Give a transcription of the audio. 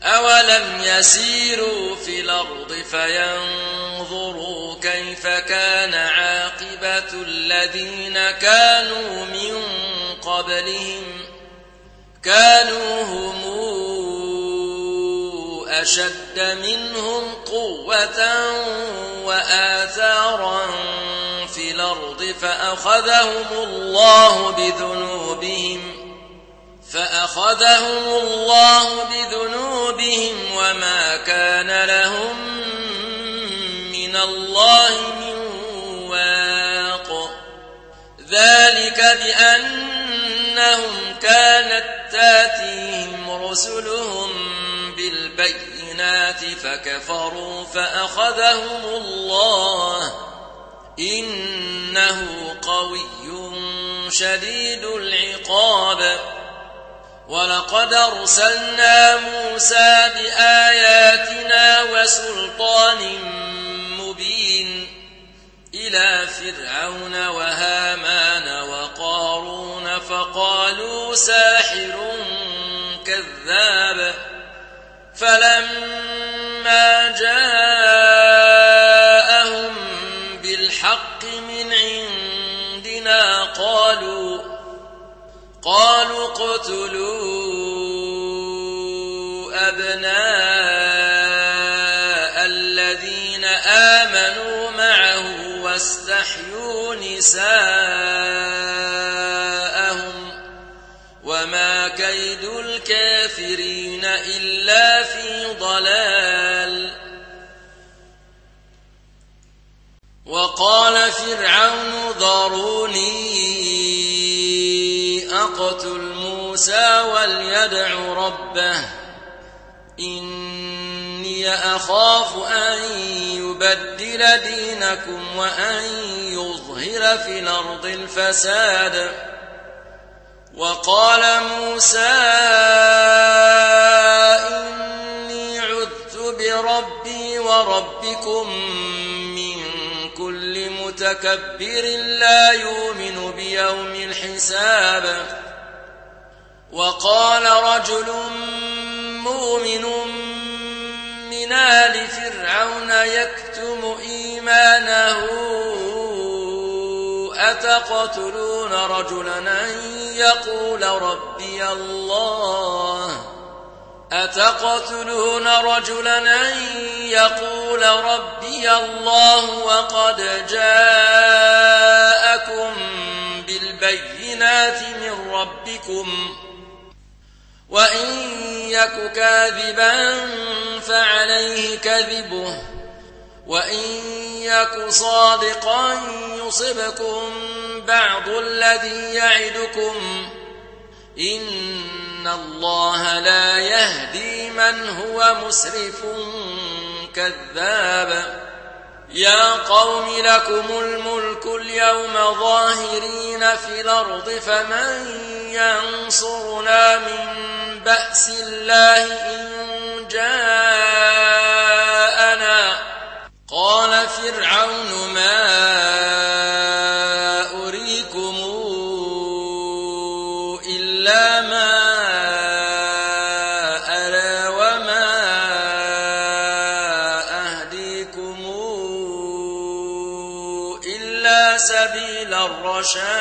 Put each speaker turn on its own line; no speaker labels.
أولم يسيروا في الأرض فينظروا كيف كان عاقبة الذين كانوا من قبلهم كانوا هم أشد منهم قوة وآثارا في الأرض فأخذهم الله بذنوبهم وما كان لهم من الله من واق ذلك بأنهم كانت تاتيهم رسلهم بالبينات فكفروا فأخذهم الله إنه قوي شديد العقاب ولقد أرسلنا موسى بآياتنا وسلطان مبين إلى فرعون وهامان وقارون فقالوا ساحر كذاب فلما جاءهم بالحق من عندنا قالوا اقتلوا أبناء الذين آمنوا معه واستحيوا نساءهم وما كيد الكافرين إلا في ضلال وقال فرعون ذروني أقتل موسى وليدع ربه إني أخاف أن يبدل دينكم وأن يظهر في الأرض الفساد وقال موسى إني عذت بربي وربكم من كل متكبر لا يؤمن بيوم الحساب وقال رجل مؤمن من آل فرعون يكتم إيمانه أتقتلون رجلا أن يقول ربي الله وقد جاءكم بالبينات من ربكم وإن يك كاذبا فعليه كذبه وإن يك صادقا يصبكم بعض الذي يعدكم إن الله لا يهدي من هو مسرف كذاب يا قوم لكم الملك اليوم ظاهرين في الأرض فمن ينصرنا من بأس الله إن جاءنا قال فرعون ما أريكم إلا ما أرى وما أهديكم إلا سبيل الرشاد